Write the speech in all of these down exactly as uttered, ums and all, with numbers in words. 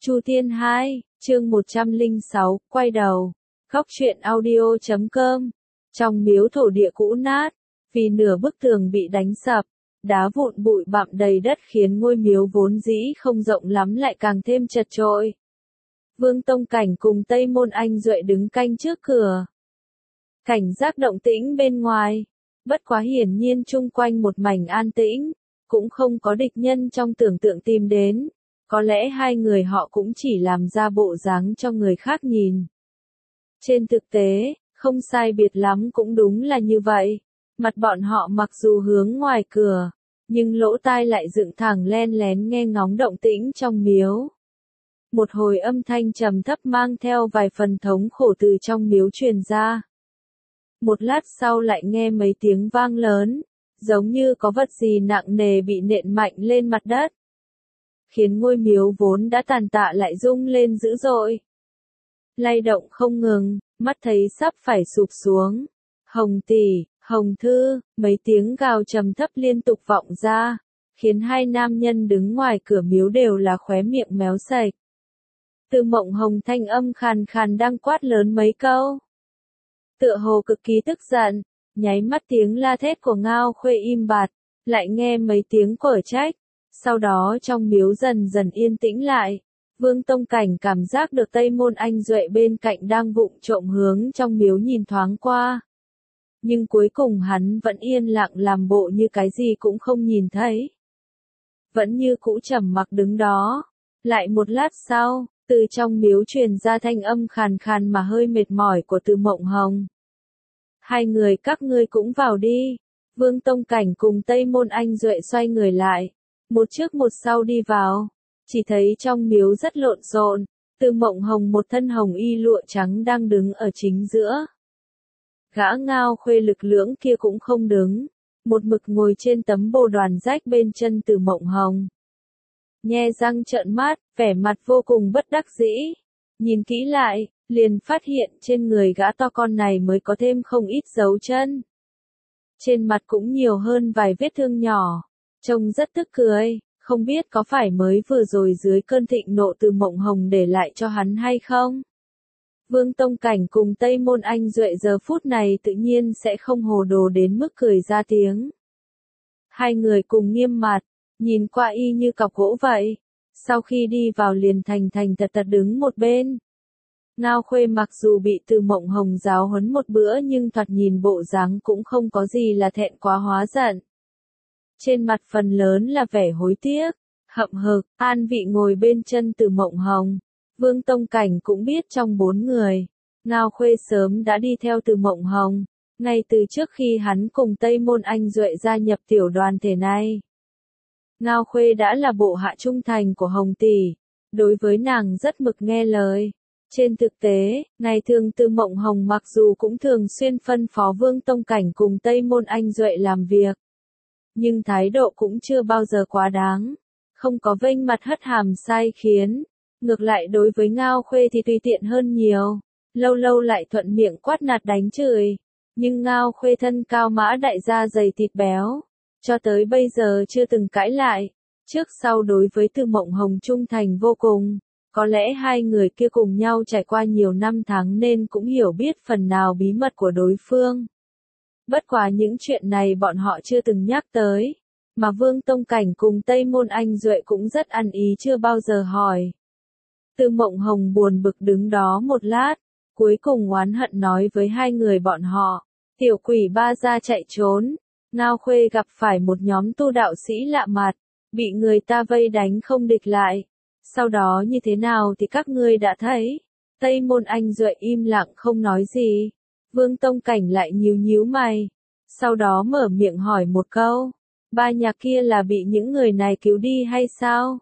Chu Tiên hai, chương một trăm lẻ sáu, quay đầu. Góc truyện audio chấm com. Trong miếu thổ địa cũ nát, vì nửa bức tường bị đánh sập, đá vụn bụi bặm đầy đất khiến ngôi miếu vốn dĩ không rộng lắm lại càng thêm chật chội. Vương Tông Cảnh cùng Tây Môn Anh Duệ đứng canh trước cửa, cảnh giác động tĩnh bên ngoài. Bất quá hiển nhiên chung quanh một mảnh an tĩnh, cũng không có địch nhân trong tưởng tượng tìm đến. Có lẽ hai người họ cũng chỉ làm ra bộ dáng cho người khác nhìn. Trên thực tế, không sai biệt lắm cũng đúng là như vậy. Mặt bọn họ mặc dù hướng ngoài cửa, nhưng lỗ tai lại dựng thẳng len lén nghe ngóng động tĩnh trong miếu. Một hồi âm thanh trầm thấp mang theo vài phần thống khổ từ trong miếu truyền ra. Một lát sau lại nghe mấy tiếng vang lớn, giống như có vật gì nặng nề bị nện mạnh lên mặt đất, khiến ngôi miếu vốn đã tàn tạ lại rung lên dữ dội. Lay động không ngừng, mắt thấy sắp phải sụp xuống. Hồng tỷ, Hồng thư, mấy tiếng gào trầm thấp liên tục vọng ra, khiến hai nam nhân đứng ngoài cửa miếu đều là khóe miệng méo sạch. Từ Mộng Hồng thanh âm khàn khàn đang quát lớn mấy câu, tựa hồ cực kỳ tức giận. Nháy mắt tiếng la thét của Ngao Khuê im bặt, lại nghe mấy tiếng quở trách. Sau đó trong miếu dần dần yên tĩnh lại. Vương Tông Cảnh cảm giác được Tây Môn Anh Duệ bên cạnh đang vụng trộm hướng trong miếu nhìn thoáng qua. Nhưng cuối cùng hắn vẫn yên lặng làm bộ như cái gì cũng không nhìn thấy. Vẫn như cũ trầm mặc đứng đó. Lại một lát sau, từ trong miếu truyền ra thanh âm khàn khàn mà hơi mệt mỏi của Từ Mộng Hồng. Hai người các ngươi cũng vào đi. Vương Tông Cảnh cùng Tây Môn Anh Duệ xoay người lại. Một trước một sau đi vào, chỉ thấy trong miếu rất lộn xộn. Từ Mộng Hồng một thân hồng y lụa trắng đang đứng ở chính giữa. Gã Ngao Khuê lực lưỡng kia cũng không đứng, một mực ngồi trên tấm bồ đoàn rách bên chân Từ Mộng Hồng. Nhe răng trợn mắt, vẻ mặt vô cùng bất đắc dĩ. Nhìn kỹ lại, liền phát hiện trên người gã to con này mới có thêm không ít dấu chân. Trên mặt cũng nhiều hơn vài vết thương nhỏ. Trông rất tức cười, không biết có phải mới vừa rồi dưới cơn thịnh nộ Từ Mộng Hồng để lại cho hắn hay không? Vương Tông Cảnh cùng Tây Môn Anh Duệ giờ phút này tự nhiên sẽ không hồ đồ đến mức cười ra tiếng. Hai người cùng nghiêm mặt, nhìn qua y như cọc gỗ vậy. Sau khi đi vào liền thành thành thật thật đứng một bên. Ngao Khuê mặc dù bị Từ Mộng Hồng giáo huấn một bữa nhưng thoạt nhìn bộ dáng cũng không có gì là thẹn quá hóa giận. Trên mặt phần lớn là vẻ hối tiếc, hậm hực, an vị ngồi bên chân Từ Mộng Hồng. Vương Tông Cảnh cũng biết trong bốn người, Ngao Khuê sớm đã đi theo Từ Mộng Hồng, ngay từ trước khi hắn cùng Tây Môn Anh Duệ gia nhập tiểu đoàn thể này. Ngao Khuê đã là bộ hạ trung thành của Hồng tỷ, đối với nàng rất mực nghe lời. Trên thực tế, ngày thường Từ Mộng Hồng mặc dù cũng thường xuyên phân phó Vương Tông Cảnh cùng Tây Môn Anh Duệ làm việc, nhưng thái độ cũng chưa bao giờ quá đáng, không có vênh mặt hất hàm sai khiến. Ngược lại đối với Ngao Khuê thì tùy tiện hơn nhiều, lâu lâu lại thuận miệng quát nạt đánh chửi. Nhưng Ngao Khuê thân cao mã đại gia dày thịt béo, cho tới bây giờ chưa từng cãi lại, trước sau đối với Từ Mộng Hồng trung thành vô cùng. Có lẽ hai người kia cùng nhau trải qua nhiều năm tháng nên cũng hiểu biết phần nào bí mật của đối phương. Bất quá những chuyện này bọn họ chưa từng nhắc tới, mà Vương Tông Cảnh cùng Tây Môn Anh Duệ cũng rất ăn ý chưa bao giờ hỏi. Từ Mộng Hồng buồn bực đứng đó một lát, cuối cùng oán hận nói với hai người bọn họ, tiểu quỷ ba gia chạy trốn, Ngao Khuê gặp phải một nhóm tu đạo sĩ lạ mặt, bị người ta vây đánh không địch lại. Sau đó như thế nào thì các ngươi đã thấy. Tây Môn Anh Duệ im lặng không nói gì. Vương Tông Cảnh lại nhíu nhíu mày. Sau đó mở miệng hỏi một câu. Ba nhà kia là bị những người này cứu đi hay sao?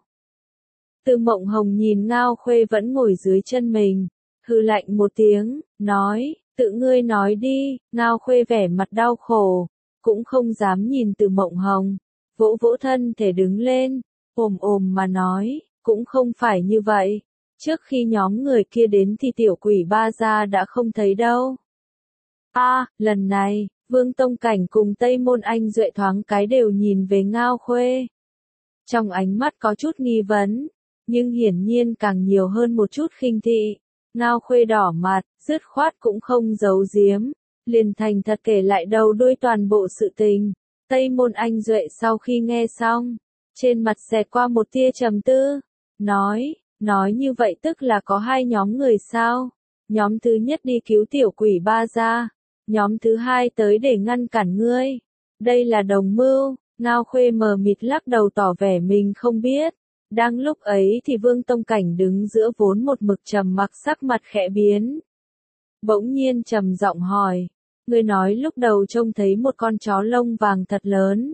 Từ Mộng Hồng nhìn Ngao Khuê vẫn ngồi dưới chân mình. Hừ lạnh một tiếng, nói, tự ngươi nói đi. Ngao Khuê vẻ mặt đau khổ, cũng không dám nhìn Từ Mộng Hồng. Vỗ vỗ thân thể đứng lên, ồm ồm mà nói. Cũng không phải như vậy. Trước khi nhóm người kia đến thì tiểu quỷ ba gia đã không thấy đâu. A, à, lần này, Vương Tông Cảnh cùng Tây Môn Anh Duệ thoáng cái đều nhìn về Ngao Khuê. Trong ánh mắt có chút nghi vấn, nhưng hiển nhiên càng nhiều hơn một chút khinh thị. Ngao Khuê đỏ mặt, dứt khoát cũng không giấu giếm, liền thành thật kể lại đầu đuôi toàn bộ sự tình. Tây Môn Anh Duệ sau khi nghe xong, trên mặt xẹt qua một tia trầm tư, nói, nói như vậy tức là có hai nhóm người sao? Nhóm thứ nhất đi cứu tiểu quỷ ba gia, nhóm thứ hai tới để ngăn cản ngươi. Đây là đồng mưu. Ngao Khuê mờ mịt lắc đầu tỏ vẻ mình không biết. Đang lúc ấy thì Vương Tông Cảnh đứng giữa vốn một mực trầm mặc sắc mặt khẽ biến. Bỗng nhiên trầm giọng hỏi, ngươi nói lúc đầu trông thấy một con chó lông vàng thật lớn.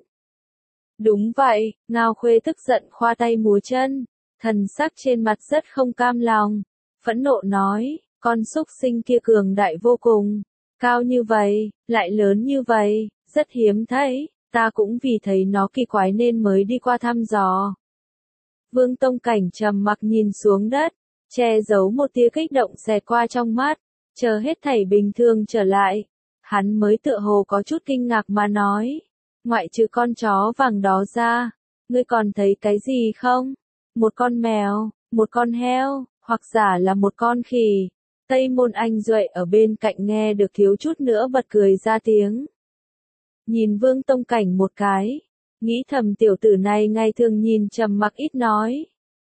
Đúng vậy, Ngao Khuê tức giận khoa tay múa chân, thần sắc trên mặt rất không cam lòng, phẫn nộ nói, con súc sinh kia cường đại vô cùng, cao như vậy, lại lớn như vậy, rất hiếm thấy, ta cũng vì thấy nó kỳ quái nên mới đi qua thăm dò. Vương Tông Cảnh trầm mặc nhìn xuống đất, che giấu một tia kích động xẹt qua trong mắt, chờ hết thảy bình thường trở lại, hắn mới tựa hồ có chút kinh ngạc mà nói, ngoại trừ con chó vàng đó ra, ngươi còn thấy cái gì không? Một con mèo, một con heo, hoặc giả là một con khỉ. Tây Môn Anh Duệ ở bên cạnh nghe được thiếu chút nữa bật cười ra tiếng. Nhìn Vương Tông Cảnh một cái, nghĩ thầm tiểu tử này ngày thường nhìn trầm mặc ít nói.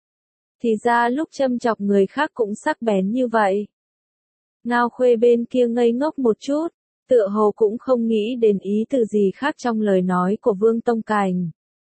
Thì ra lúc châm chọc người khác cũng sắc bén như vậy. Ngao Khuê bên kia ngây ngốc một chút, tựa hồ cũng không nghĩ đến ý từ gì khác trong lời nói của Vương Tông Cảnh.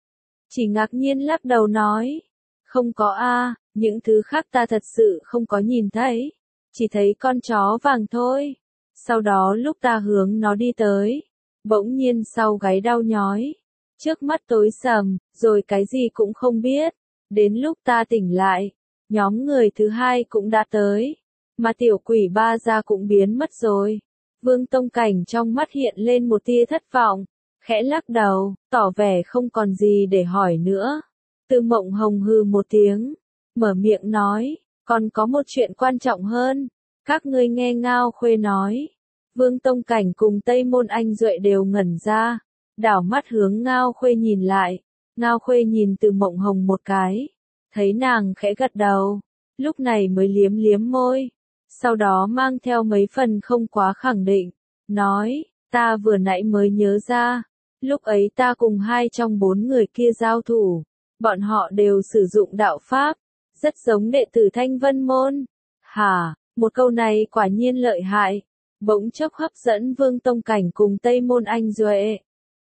Chỉ ngạc nhiên lắc đầu nói, không có a, những thứ khác ta thật sự không có nhìn thấy, chỉ thấy con chó vàng thôi. Sau đó lúc ta hướng nó đi tới, bỗng nhiên sau gáy đau nhói, trước mắt tối sầm, rồi cái gì cũng không biết. Đến lúc ta tỉnh lại, nhóm người thứ hai cũng đã tới, mà tiểu quỷ ba gia cũng biến mất rồi. Vương Tông Cảnh trong mắt hiện lên một tia thất vọng, khẽ lắc đầu, tỏ vẻ không còn gì để hỏi nữa. Từ Mộng Hồng hừ một tiếng, mở miệng nói, còn có một chuyện quan trọng hơn, các ngươi nghe Ngao Khuê nói. Vương Tông Cảnh cùng Tây Môn Anh Duệ đều ngẩn ra, đảo mắt hướng Ngao Khuê nhìn lại. Ngao Khuê nhìn Từ Mộng Hồng một cái, thấy nàng khẽ gật đầu, lúc này mới liếm liếm môi, sau đó mang theo mấy phần không quá khẳng định, nói, ta vừa nãy mới nhớ ra, lúc ấy ta cùng hai trong bốn người kia giao thủ, bọn họ đều sử dụng đạo pháp, rất giống đệ tử Thanh Vân Môn. Hả, một câu này quả nhiên lợi hại, bỗng chốc hấp dẫn Vương Tông Cảnh cùng Tây Môn Anh Duệ.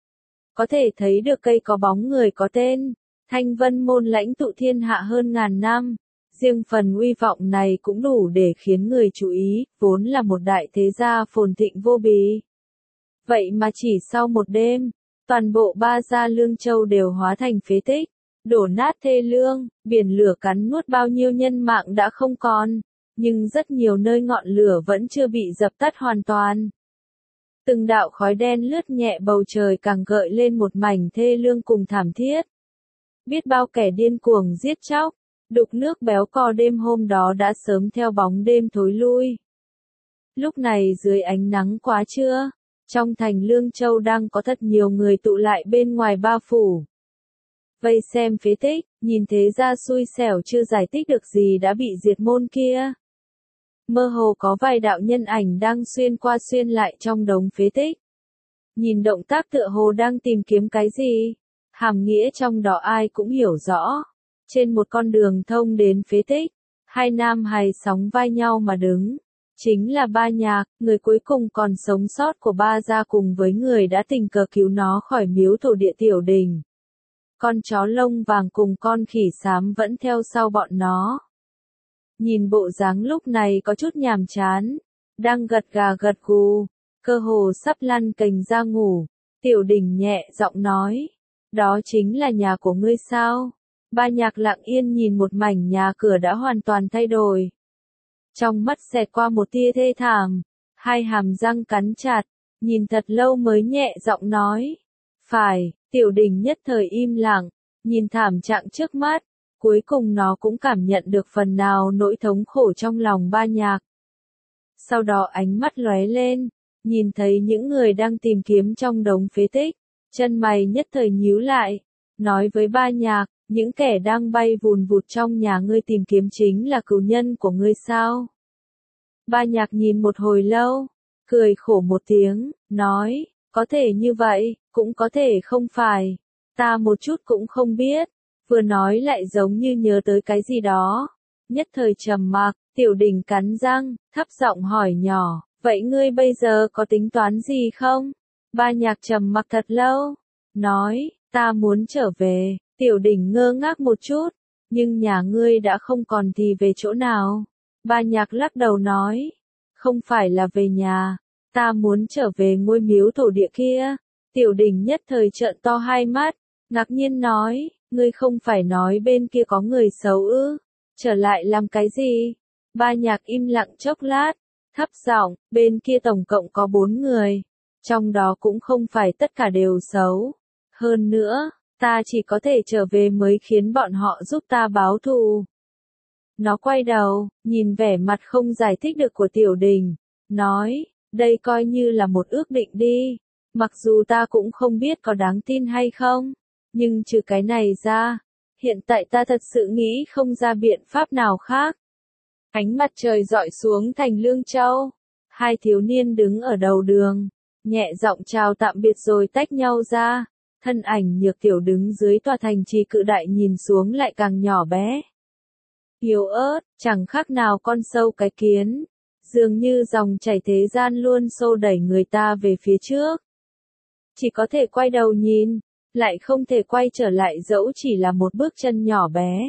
Có thể thấy được cây có bóng người có tên, Thanh Vân Môn lãnh tụ thiên hạ hơn ngàn năm, riêng phần uy vọng này cũng đủ để khiến người chú ý, vốn là một đại thế gia phồn thịnh vô bì. Vậy mà chỉ sau một đêm, toàn bộ ba gia Lương Châu đều hóa thành phế tích, đổ nát thê lương, biển lửa cắn nuốt bao nhiêu nhân mạng đã không còn, nhưng rất nhiều nơi ngọn lửa vẫn chưa bị dập tắt hoàn toàn. Từng đạo khói đen lướt nhẹ bầu trời càng gợi lên một mảnh thê lương cùng thảm thiết. Biết bao kẻ điên cuồng giết chóc, đục nước béo cò đêm hôm đó đã sớm theo bóng đêm thối lui. Lúc này dưới ánh nắng quá trưa, trong thành Lương Châu đang có thật nhiều người tụ lại bên ngoài ba phủ. Vây xem phế tích, nhìn thế ra xui xẻo chưa giải thích được gì đã bị diệt môn kia. Mơ hồ có vài đạo nhân ảnh đang xuyên qua xuyên lại trong đống phế tích. Nhìn động tác tựa hồ đang tìm kiếm cái gì, hàm nghĩa trong đó ai cũng hiểu rõ. Trên một con đường thông đến phế tích, hai nam hài sóng vai nhau mà đứng. Chính là Ba Nhạc, người cuối cùng còn sống sót của Ba gia cùng với người đã tình cờ cứu nó khỏi miếu thổ địa Tiểu Đình. Con chó lông vàng cùng con khỉ xám vẫn theo sau bọn nó. Nhìn bộ dáng lúc này có chút nhàm chán, đang gật gà gật gù, cơ hồ sắp lăn cành ra ngủ. Tiểu Đình nhẹ giọng nói, đó chính là nhà của ngươi sao? Ba Nhạc lặng yên nhìn một mảnh nhà cửa đã hoàn toàn thay đổi. Trong mắt xẹt qua một tia thê thảm, hai hàm răng cắn chặt, nhìn thật lâu mới nhẹ giọng nói. Phải, Tiểu Đình nhất thời im lặng, nhìn thảm trạng trước mắt, cuối cùng nó cũng cảm nhận được phần nào nỗi thống khổ trong lòng Ba Nhạc. Sau đó ánh mắt lóe lên, nhìn thấy những người đang tìm kiếm trong đống phế tích, chân mày nhất thời nhíu lại, nói với Ba Nhạc, Những kẻ đang bay vùn vụt trong nhà ngươi tìm kiếm chính là cừu nhân của ngươi sao? Ba Nhạc nhìn một hồi lâu, cười khổ một tiếng, nói, có thể như vậy, cũng có thể không phải. Ta một chút cũng không biết. Vừa nói lại giống như nhớ tới cái gì đó. Nhất thời trầm mặc, Tiểu Đình cắn răng, thấp giọng hỏi nhỏ, vậy ngươi bây giờ có tính toán gì không? Ba Nhạc trầm mặc thật lâu, nói, ta muốn trở về. Tiểu Đình ngơ ngác một chút, nhưng nhà ngươi đã không còn thì về chỗ nào? Ba Nhạc lắc đầu nói, không phải là về nhà, ta muốn trở về ngôi miếu thổ địa kia. Tiểu Đình nhất thời trợn to hai mắt, ngạc nhiên nói, ngươi không phải nói bên kia có người xấu ư, trở lại làm cái gì? Ba Nhạc im lặng chốc lát, thấp giọng, bên kia tổng cộng có bốn người, trong đó cũng không phải tất cả đều xấu. Hơn nữa, ta chỉ có thể trở về mới khiến bọn họ giúp ta báo thù. Nó quay đầu, nhìn vẻ mặt không giải thích được của Tiểu Đình, nói, đây coi như là một ước định đi, mặc dù ta cũng không biết có đáng tin hay không, nhưng trừ cái này ra, hiện tại ta thật sự nghĩ không ra biện pháp nào khác. Ánh mặt trời rọi xuống thành Lương Châu, hai thiếu niên đứng ở đầu đường, nhẹ giọng chào tạm biệt rồi tách nhau ra, thân ảnh Nhược Tiểu đứng dưới tòa thành trì cự đại nhìn xuống lại càng nhỏ bé. Yếu ớt, chẳng khác nào con sâu cái kiến, dường như dòng chảy thế gian luôn xô đẩy người ta về phía trước. Chỉ có thể quay đầu nhìn, lại không thể quay trở lại dẫu chỉ là một bước chân nhỏ bé.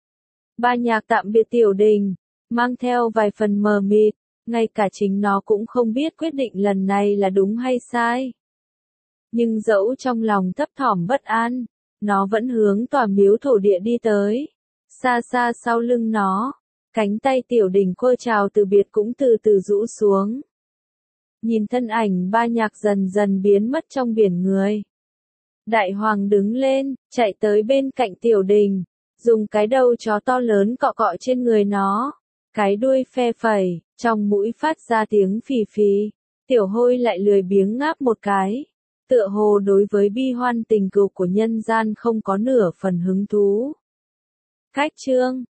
Ba Nhạc tạm biệt Tiểu Đình, mang theo vài phần mờ mịt, ngay cả chính nó cũng không biết quyết định lần này là đúng hay sai. Nhưng dẫu trong lòng thấp thỏm bất an, nó vẫn hướng tòa miếu thổ địa đi tới. Xa xa sau lưng nó, cánh tay Tiểu Đình cô chào từ biệt cũng từ từ rũ xuống. Nhìn thân ảnh Ba Nhạc dần dần biến mất trong biển người. Đại Hoàng đứng lên, chạy tới bên cạnh Tiểu Đình, dùng cái đầu chó to lớn cọ cọ trên người nó, cái đuôi phe phẩy, trong mũi phát ra tiếng phì phì. Tiểu Hôi lại lười biếng ngáp một cái, tựa hồ đối với bi hoan tình cựu của nhân gian không có nửa phần hứng thú. Cách chương